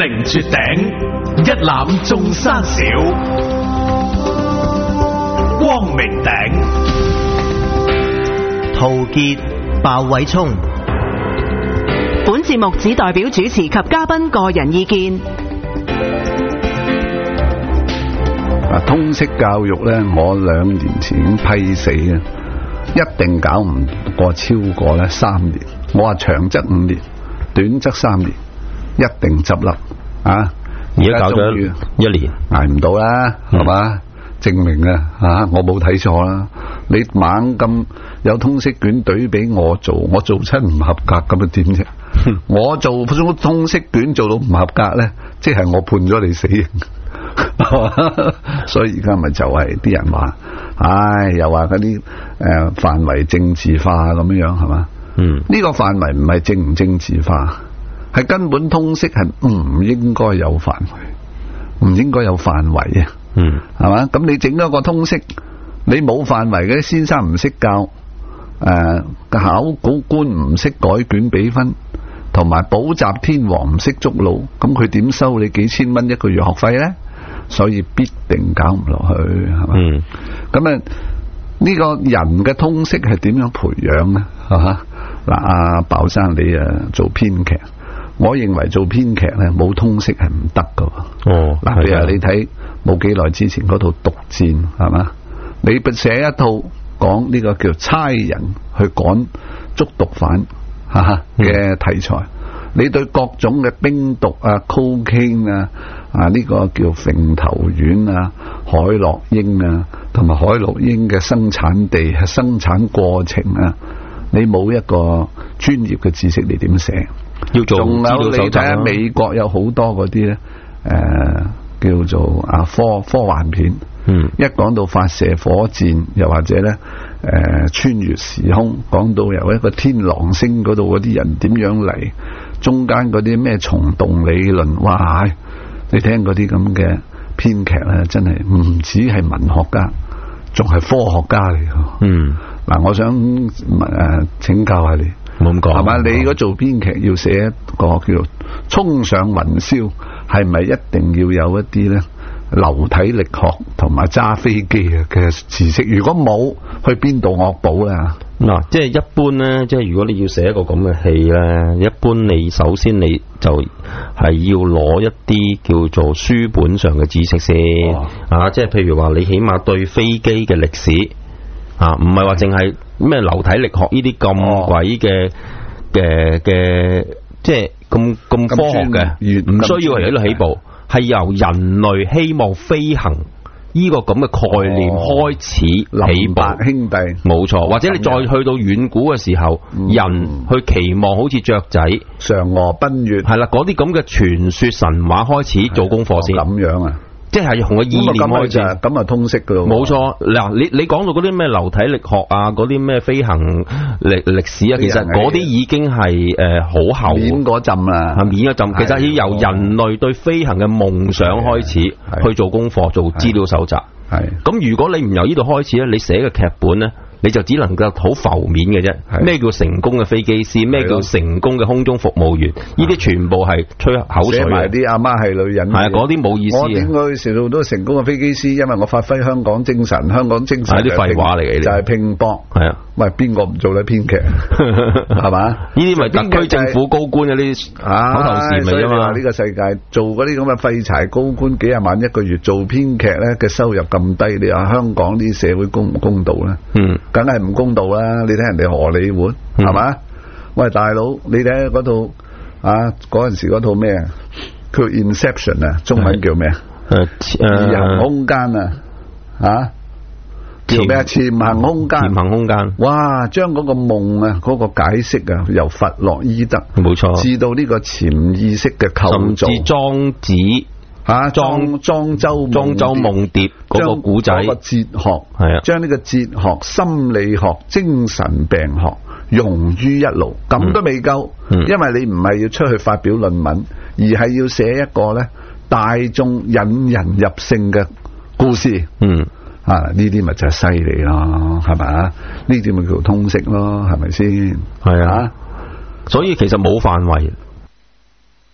靈絕頂，一覽眾山小。光明頂， 陶傑、鮑偉聰。 本節目只代表主持及嘉賓個人意見。 通識教育咧，我2年前已經批死啊，一定搞唔過超過咧3年。我話長則5年，短則3年，一定執笠啊！ 而家搞咗1年， 挨唔到啦，係嘛？證明啊，我冇睇錯啦。你猛咁有通識卷隊俾我做親唔合格咁啊點啫？我做通識卷做到唔合格咧，即係我判咗你死刑。所以而家咪就係啲人話，又話嗰啲範圍政治化咁樣係嘛？呢個範圍唔係政唔政治化，係根本通識係唔應該有範圍，唔應該有範圍啊。係嘛？咁你整一個通識，你冇範圍嘅先生唔識教，考古官唔識改卷俾分，同埋補習天王唔識捉佬，咁佢點收你幾千蚊一個月學費呢？所以必定搞唔落去，係嘛？咁呢個人嘅通識係點樣培養呢？係嘛？嗱，阿鮑生你做編劇，我認為做編劇咧冇通識係唔得噶。嗱，譬如你睇冇幾耐之前嗰套《毒戰》，係嘛？你寫一套講呢個叫差人去趕捉毒販嘅題材，你對各種嘅冰毒啊、cocaine 啊、呢個叫揈頭丸啊、海洛因啊，同埋海洛因嘅生產地、生產過程啊，你冇一個專業嘅知識，你點寫？要做仲有你睇下美國有好多嗰啲咧，叫做科幻片，一講到發射火箭，又或者咧穿越時空，講到由一個天狼星嗰度嗰啲人點樣嚟，中間嗰啲咩蟲洞理論，哇！你聽嗰啲咁嘅編劇咧，真係唔止係文學家，仲係科學家嚟㗎。嗱，我想請教下你，冇咁講係嘛？你如果做編劇要寫一個叫做衝上雲霄，係咪一定要有一啲咧流體力學同埋揸飛機嘅知識？如果冇，去邊度惡補咧？ 嗱，即係一般咧，即係如果你要寫一個咁嘅戲咧，一般你首先你就係要攞一啲叫做書本上嘅知識先，即係譬如話你起碼對飛機嘅歷史唔係話淨係咩流體力學呢啲咁鬼嘅，即係咁科學嘅，唔需要喺度起步，係由人類希望飛行呢個咁嘅概念開始起步， 兄弟冇錯，或者你再去到遠古嘅時候，人去期望好似雀仔嫦娥奔月， 係啦，嗰啲咁嘅傳說神話開始做功課先， 咁樣啊？ 即係從個意念開始， 咁啊通識噶咯。冇錯，嗱，你講到嗰啲咩流體力學啊，嗰啲咩飛行歷史啊，其實嗰啲已經係好後面嗰陣啦， 面嗰陣，其實要由人類對飛行嘅夢想開始去做功課、做資料搜集。係咁，如果你唔由呢度開始咧，你寫嘅劇本咧，你就只能夠好浮面嘅啫。咩叫成功嘅飛機師？咩叫成功嘅空中服務員？呢啲全部係吹口水。寫埋啲阿媽係女人。 係嗰啲冇意思。我點解成日都成功嘅飛機師？因為我發揮香港精神，香港精神係啲廢話嚟嘅， 就係拼搏。 係啊， 喂，邊個唔做得編劇？係嘛？ 呢啲咪特區政府高官嗰啲口頭禪嚟啫嘛。 呢個世界做嗰啲咁嘅廢柴高官幾廿萬一個月做編劇咧嘅收入咁低，你話香港啲社會公唔公道咧？梗係唔公道啦！你睇人哋荷里活係嘛？喂，大佬，你睇嗰套嗰陣時嗰套咩啊？叫 Inception 啊，中文叫咩啊？異行空間叫咩啊？潛行空間。潛行空間。哇！ 將嗰個夢啊，嗰個解釋啊，由弗洛伊德冇錯， 至到呢個潛意識嘅構造， 甚至莊子。莊周夢蝶嗰個古仔， 嗰個哲學係啊，將呢個哲學、心理學、精神病學融於一爐，咁都未夠，因為你唔係要出去發表論文，而係要寫一個咧大眾引人入勝嘅故事。呢啲咪就係犀利咯，係咪啊？呢啲咪叫通識咯，係咪先？ 係啊，所以其實冇範圍。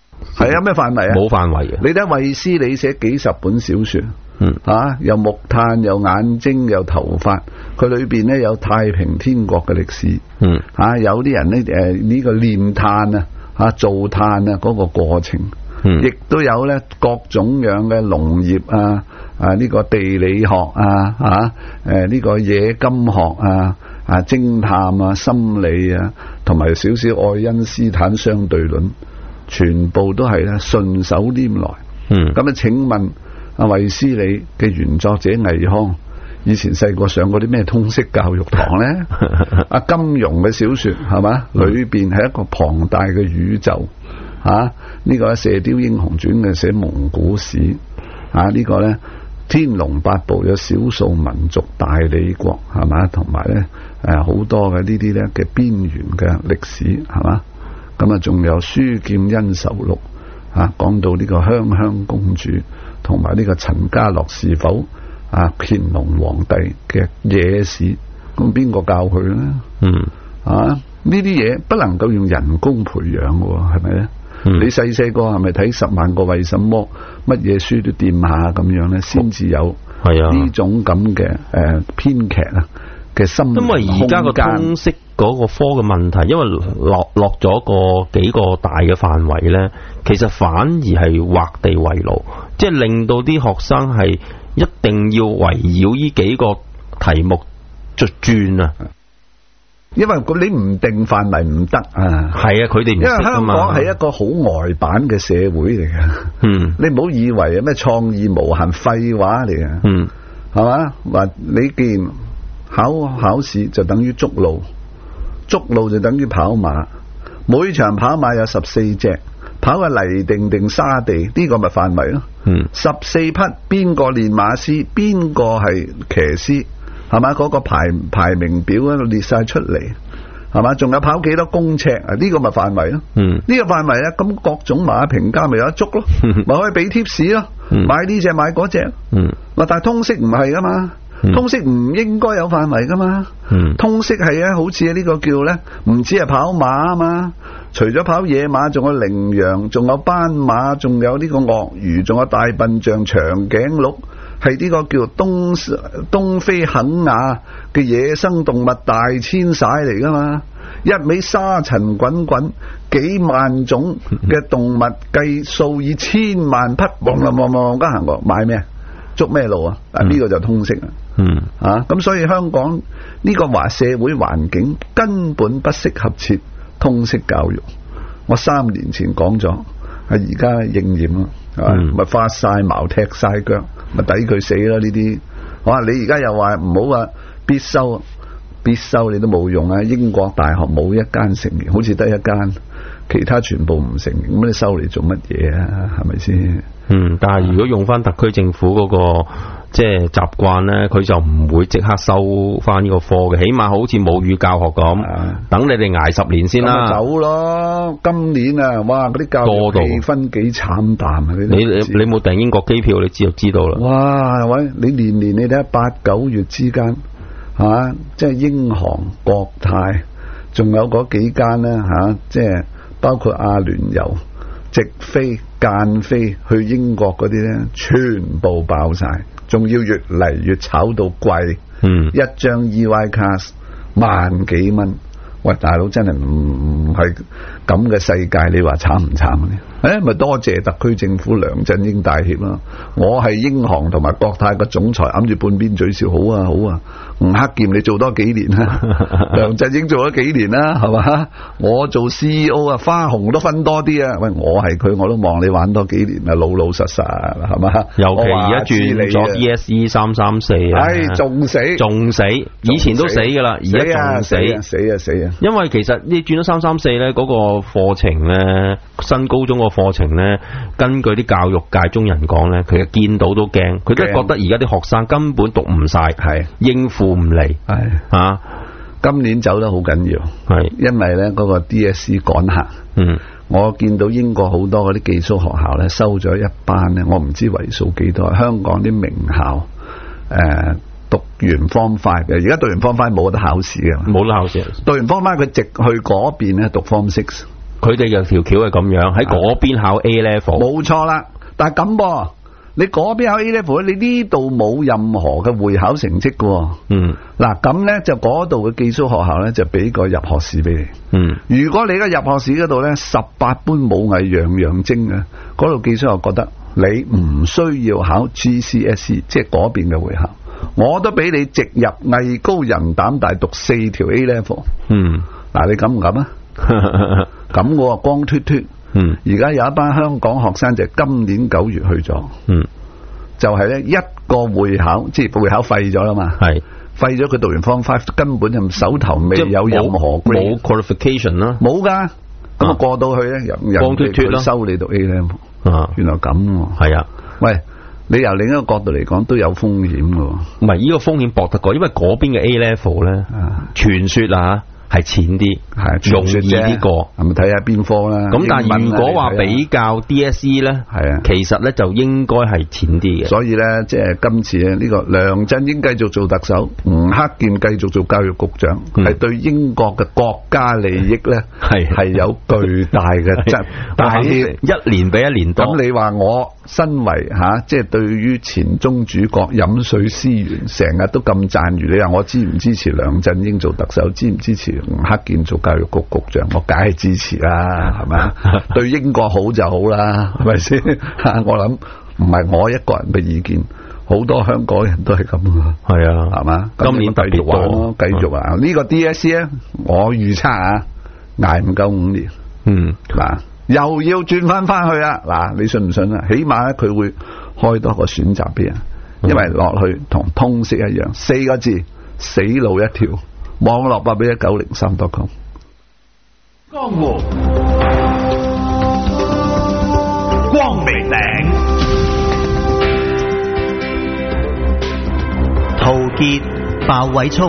係有咩範圍啊？ 冇範圍嘅。 你睇衛斯理寫幾十本小說，有木炭，有眼睛，有頭髮，佢裏邊咧有太平天國嘅歷史，有啲人咧呢個煉炭啊，造炭啊嗰個過程，亦都有咧各種樣嘅農業呢個地理學呢個冶金學偵探心理同埋少少愛因斯坦相對論，全部都係咧順手拈來。咁請問衛斯理嘅原作者倪匡以前細個上過啲咩通識教育堂咧？金庸嘅小說係嘛，裏邊係一個龐大嘅宇宙呢個《射雕英雄傳》嘅寫蒙古史呢個咧天龍八部有少數民族大理國係嘛，同埋咧好多嘅呢啲咧嘅邊緣嘅歷史係嘛，咁仲有書劍恩仇錄講到呢個香香公主同埋呢個陳家樂是否乾隆皇帝嘅野史，咁邊個教佢咧？呢啲嘢不能夠用人工培養嘅，係咪咧？你細個係咪睇10萬個為什麼，乜嘢書都掂下咁樣咧，先至有呢種咁嘅編劇嘅心。因為而家個通識嗰個科嘅問題，因為落咗幾個大嘅範圍咧，其實反而係畫地為牢，即係令到啲學生係一定要圍繞呢幾個題目就轉啊。因為你唔定範圍唔得係佢哋唔識啊嘛。因為香港係一個好呆板嘅社會嚟嘅，你唔好以為咩創意無限，廢話嚟嘅，係嘛？話你既然考試就等於捉路，捉路就等於跑馬，每場跑馬有14隻，跑嘅泥定沙地，呢個咪範圍咯。14匹邊個練馬師，邊個係騎師，係嘛？嗰個排名表列晒出嚟，係嘛？仲有跑幾多公尺呢個咪範圍咯。呢個範圍咧，咁各種馬評家咪有得捉咯，咪可以俾貼士咯，買呢隻買嗰隻。但係通識唔係噶嘛，通識唔應該有範圍噶嘛。通識係好似呢個叫咧，唔止係跑馬啊嘛，除咗跑野馬，仲有羚羊，仲有斑馬，仲有呢個鱷魚，仲有大笨象、長頸鹿，係呢個叫東非肯亞嘅野生動物大遷徙嚟噶嘛，一味沙塵滾滾，幾萬種嘅動物，計數以千萬匹，望家行過買咩？捉咩路啊？呢個就通識咁所以香港呢個社會環境根本不適合設通識教育。我3年前講咗，而家應驗咯，咪發晒矛踢晒腳，咪抵佢死咯呢啲。你而家又話唔好必修你都冇用啊！英國大學冇一間承認，好似得一間，其他全部唔承認，咁你收嚟做乜嘢啊？係咪先？但係如果用翻特區政府嗰個即係習慣咧，佢就唔會即刻收翻呢個課嘅，起碼好似母語教學咁，等你哋捱10年先啦。走咯！今年哇，嗰啲教育氣氛幾慘淡啊！你冇訂英國機票，你就知道啦。哇！喂，你年你睇下8、9月之間即係英航、國泰，仲有嗰幾間咧即係包括阿聯酋。直飛間飛去英國嗰啲咧，全部爆晒，仲要越嚟越炒到貴。一張 EY 卡萬幾蚊，喂，大佬真係唔係咁嘅世界，你話慘唔慘咧？咪多謝特區政府梁振英大協啦！我係英航同埋國泰個總裁，揞住半邊嘴笑，好啊好啊！吳克儉你做多幾年啦，梁振英做咗幾年啦，係嘛？我做 CEO 花紅都分多啲啊！喂，我係佢，我都望你玩多幾年啊，老老實實係嘛？尤其而家轉咗 DSE 334仲死，以前都死噶啦，而家仲死。因為其實你轉咗334咧，嗰個課程咧，新高中個課程咧，根據啲教育界中人講咧，佢見到都驚，佢都覺得而家啲學生根本讀唔晒，應付唔嚟，今年走得好緊要，因為咧嗰個 DSE 趕客。我見到英國好多嗰啲寄宿學校咧，收咗一班咧，我唔知為數幾多。香港啲名校讀完 Form 5嘅，而家讀完 Form 5冇得考試嘅，冇得考試。讀完 Form 5佢直去嗰邊咧讀 Form 6， 佢哋有條橋係咁樣，喺嗰邊考 A level， 冇錯啦。但係咁噃，你嗰邊考 A level，你呢度冇任何嘅會考成績嘅。嗱咁咧就嗰度嘅寄宿學校咧就俾個入學試俾你。如果你而家入學試嗰度咧18般武藝樣樣精嘅，嗰度寄宿學校覺得你唔需要考 GCSE， 即係嗰邊嘅會考，我都俾你直入藝高人膽大讀4條 A level。嗱，你敢唔敢啊？咁我光脫脫。而家有一班香港學生就今年9月去咗。就係咧一個會考，即係會考廢咗啦嘛。係廢咗，佢讀完 Form 5根本就手頭未有任何 grade， 冇 qualification 啦， 冇噶。咁啊過到去咧，人哋收你讀 A level。原來咁。係啊，喂，你由另一個角度嚟講都有風險噶。 唔係呢個風險搏得過，因為嗰邊嘅 A level 咧，傳說啊係淺啲，係容易啲過，係咪睇下邊科啦？咁但係如果話比較 DSE 咧，係啊，其實咧就應該係淺啲嘅。所以咧，即係今次咧呢個梁振英繼續做特首，吳克儉繼續做教育局長，係對英國嘅國家利益咧係有巨大嘅但係一年比一年多。咁你話我身為即係對於前中主角飲水思源，成日都咁讚譽，你話我支唔支持梁振英做特首？支唔支持吳克儉做教育局局長？我梗係支持啦，係咪？對英國好就好啦，係咪先？我諗唔係我一個人嘅意見，好多香港人都係咁啊。係啊，係嘛？今年繼續玩咯，繼續啊！呢個 DSE 咧，我預測捱唔夠5年。嗱，又要轉翻去啦。嗱，你信唔信啊？起碼咧佢會開多個選擇俾人，因為落去同通識一樣，4個字，死路一條。網絡8819039.com。 江湖光明頂， 陶傑、鮑偉聰。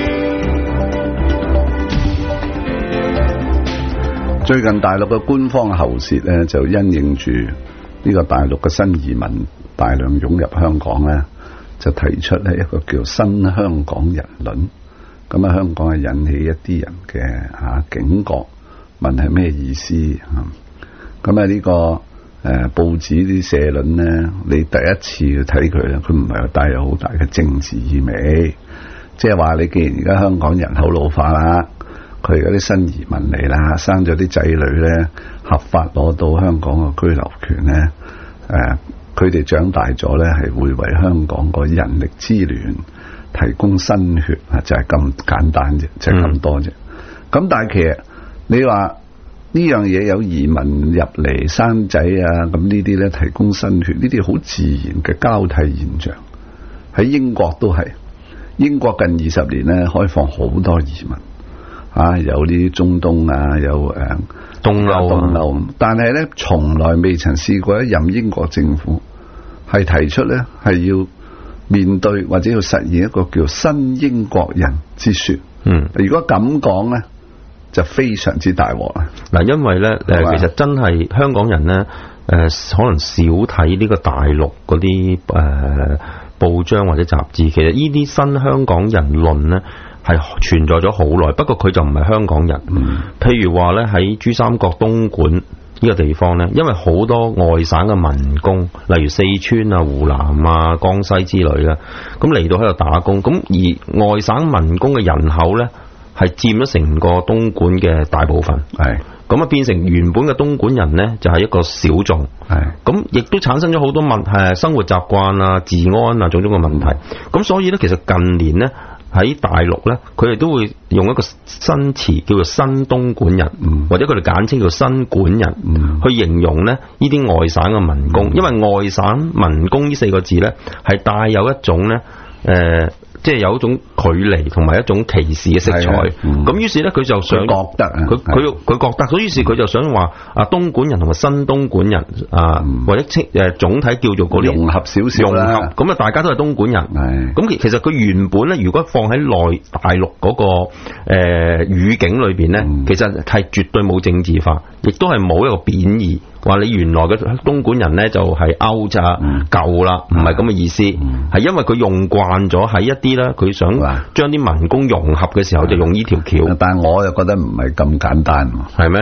最近大陸嘅官方喉舌咧，就因應住呢個大陸嘅新移民大量湧入香港咧，就提出咧一個叫新香港人論。咁啊，香港係引起一啲人嘅警覺，問係咩意思？咁啊呢個報紙啲社論咧，你第一次去睇佢咧，佢唔係帶有好大嘅政治意味，即係話你既然而家香港人口老化啦，佢而家啲新移民嚟啦，生咗啲仔女咧，合法攞到香港嘅居留權咧，佢哋長大咗咧，係會為香港個人力資源提供新血啊，就係咁簡單啫，就係咁多啫。咁但係其實你話呢樣嘢有移民入嚟生仔啊，咁呢啲咧提供新血，呢啲好自然嘅交替現象。喺英國都係，英國近20年咧開放好多移民，有啲中東啊，有東歐，但係咧從來未曾試過一任英國政府係提出咧係要面對或者要實現一個叫新英國人之說。如果咁講咧，就非常之大鑊啦。嗱，因為咧其實真係香港人咧可能少睇呢個大陸嗰啲報章或者雜誌。其實呢啲新香港人論咧係存在咗好耐，不過佢就唔係香港人。譬如話咧喺珠三角東莞呢個地方咧，因為好多外省嘅民工，例如四川啊、湖南啊、江西之類啦，咁嚟到喺度打工，咁而外省民工嘅人口咧係佔咗成個東莞嘅大部分，係咁啊，變成原本嘅東莞人咧就係一個小眾，係咁亦都產生咗好多生活習慣啊、治安啊種種嘅問題。咁所以咧，其實近年咧喺大陸咧，佢哋都會用一個新詞叫做新東莞人，或者佢哋簡稱叫新莞人，去形容咧呢啲外省嘅民工。因為外省民工呢4個字咧係帶有一種咧即係有一種距離同埋一種歧視嘅色彩。咁於是咧佢就想覺得佢覺得，所以於是佢就想話東莞人同埋新東莞人或者總體叫做嗰啲融合少少啦。咁啊大家都係東莞人。咁其實佢原本咧，如果放喺內大陸嗰個語境裏邊咧，其實係絕對冇政治化，亦都係冇一個貶義。話你原來嘅東莞人咧就係歐咋舊啦，唔係咁嘅意思，係因為佢用慣咗喺一啲咧，佢想將啲民工融合嘅時候就用呢條橋。但係我又覺得唔係咁簡單，係咩？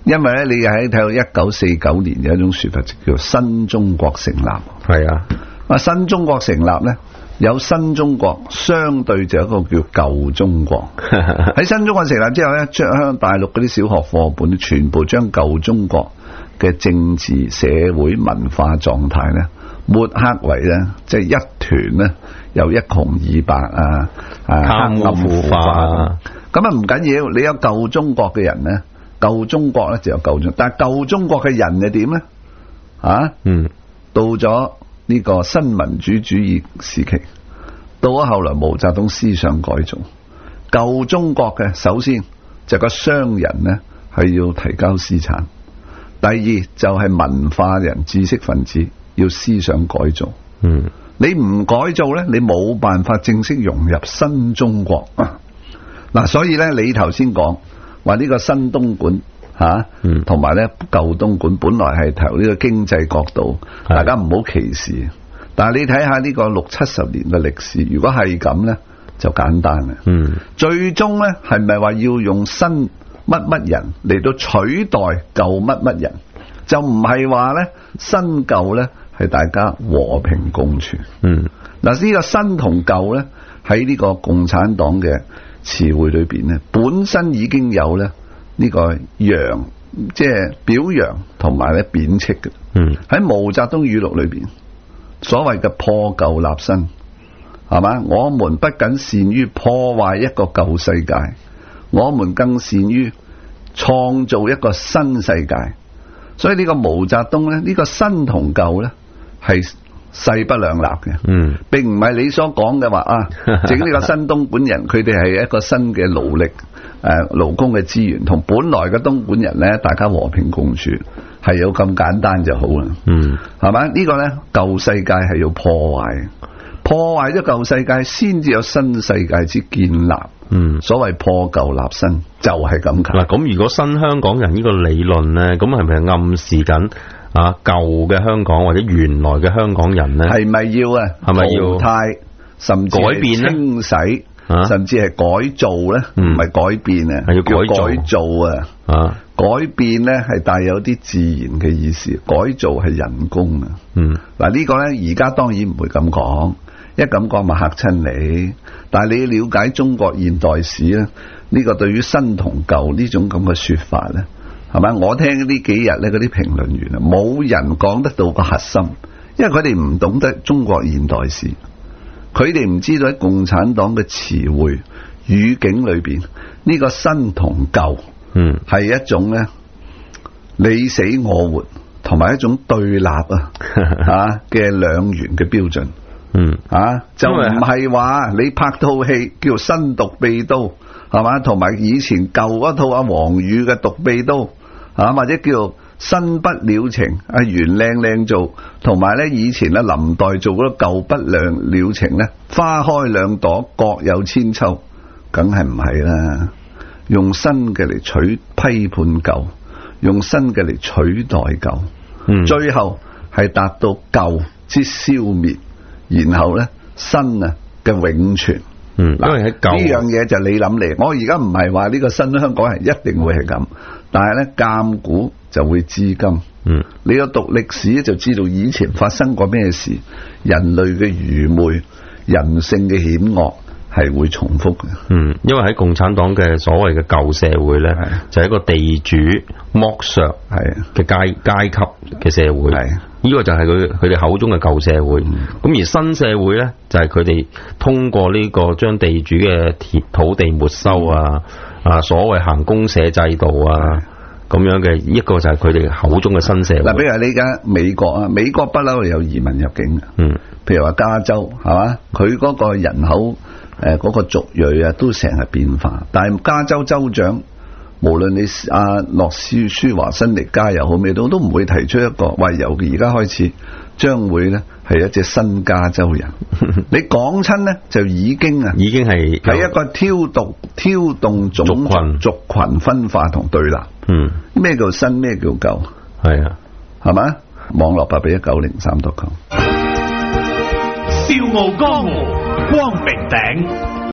因為咧，你喺睇到1949年有一種說法，就叫新中國成立。 係啊， 新中國成立咧，有新中國，相對就有一個叫舊中國。喺新中國成立之後咧，將香港大陸嗰啲小學課本全部將舊中國嘅政治、社會、文化狀態咧抹黑為咧，即係一團咧，又一窮二白啊， 貪污腐化。 咁啊唔緊要，你有舊中國嘅人咧，舊中國咧就有舊中國，但係舊中國嘅人係點咧？到咗呢個新民主主義時期，到咗後來毛澤東思想改造，舊中國嘅首先就個商人咧係要提交私產，第二就係文化人、知識分子要思想改造。你唔改造咧，你冇辦法正式融入新中國。嗱，所以咧，你頭先講話呢個新東莞同埋咧舊東莞，本來係從呢個經濟角度，大家唔好歧視。但係你睇下呢個60-70年嘅歷史，如果係咁咧，就簡單啦。最終咧係咪話要用新乜乜人嚟到取代舊乜乜人？就唔係話咧新舊咧係大家和平共存。嗱，呢個新同舊咧喺呢個共產黨嘅詞彙裏邊咧，本身已經有咧呢個揚，即係表揚同埋咧貶斥嘅。喺毛澤東語錄裏邊，所謂嘅破舊立新，係嘛？我們不僅善於破壞一個舊世界，我們更善於創造一個新世界。所以呢個毛澤東咧，呢個新同舊咧係勢不兩立嘅，並唔係你所講嘅話整呢個新東莞人，佢哋係一個新嘅勞力勞工嘅資源，同本來嘅東莞人咧，大家和平共處，係有咁簡單就好啦。係咪？呢個咧舊世界係要破壞，破壞咗舊世界，先至有新世界之建立。所謂破舊立新就係咁解。嗱， 咁如果新香港人呢個理論咧，咁係咪暗示緊舊嘅香港或者原來嘅香港人咧，係咪要係咪要淘汰，甚至改變清洗，甚至係改造咧？唔係改變啊，係要改造啊！改變咧係帶有啲自然嘅意思，改造係人工啊。嗱，呢個咧而家當然唔會咁講，一咁講咪嚇親你。但係你了解中國現代史咧，呢個對於新同舊呢種咁嘅說法咧，係咪？我聽呢幾日咧嗰啲評論員啊，冇人講得到個核心，因為佢哋唔懂得中國現代史，佢哋唔知道喺共產黨嘅詞彙語境裏邊，呢個新同舊係一種咧你死我活，同埋一種對立嘅兩元嘅標準。就唔係話你拍套戲叫《新獨臂刀》，係嘛？同埋以前舊嗰套黃宇嘅《獨臂刀》，或者叫《新不了情》袁靚靚做，同埋咧以前咧林黛做嗰個舊不了情咧，花開兩朵各有千秋，梗係唔係啦？用新嘅嚟批判舊，用新嘅嚟取代舊，最後係達到舊之消滅。然後咧新嘅永存，因為喺舊呢樣嘢就你諗嚟。我而家唔係話呢個新香港人一定會係咁，但係咧鑑古就會知今。你要讀歷史就知道以前發生過咩事，人類嘅愚昧、人性嘅險惡係會重複嘅。因為喺共產黨嘅所謂嘅舊社會咧，就係一個地主剝削嘅階級嘅社會。呢個就係佢哋口中嘅舊社會。咁而新社會咧，就係佢哋通過呢個將地主嘅土地沒收所謂行公社制度咁樣嘅一個就係佢哋口中嘅新社會。嗱，比如你而家美國美國不嬲有移民入境嘅。譬如話加州係嘛，佢嗰個人口嗰個族裔都成日變化，但係加州州長無論你諾斯舒華辛力加又好咩都唔會提出一個話由而家開始將會咧係一隻新加州人。你講親咧就已經係一個挑動族群分化同對立。咩叫新咩叫舊？係嘛？網絡8819039。 笑傲江湖，光明頂。